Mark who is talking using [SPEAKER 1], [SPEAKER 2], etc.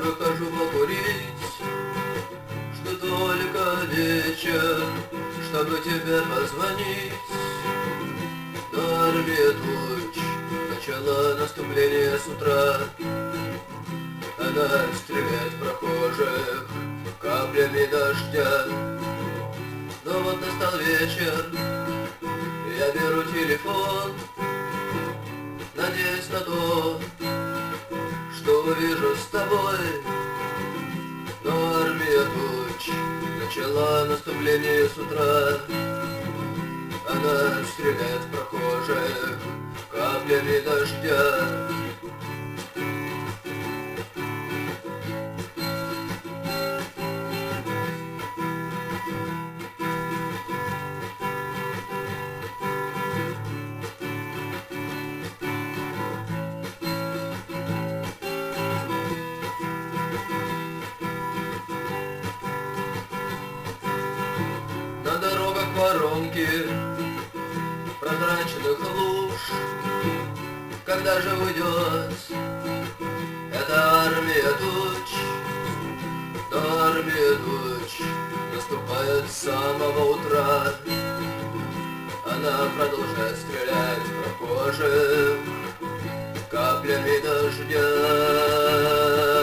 [SPEAKER 1] выхожу покурить, что только вечер, чтобы тебе позвонить. Но армия туч начала наступление с утра. Она стреляет в прохожих каплями дождя. Но вот настал вечер, я беру телефон, надеясь на то, что увижу с тобой. Но армия туч начала наступление с утра. Она стреляет в прохожих каплями дождя. На дорогах воронки прозрачных луж. Когда же уйдет эта армия туч? Но армия туч наступает с самого утра. Она продолжает стрелять в прохожих каплями дождя.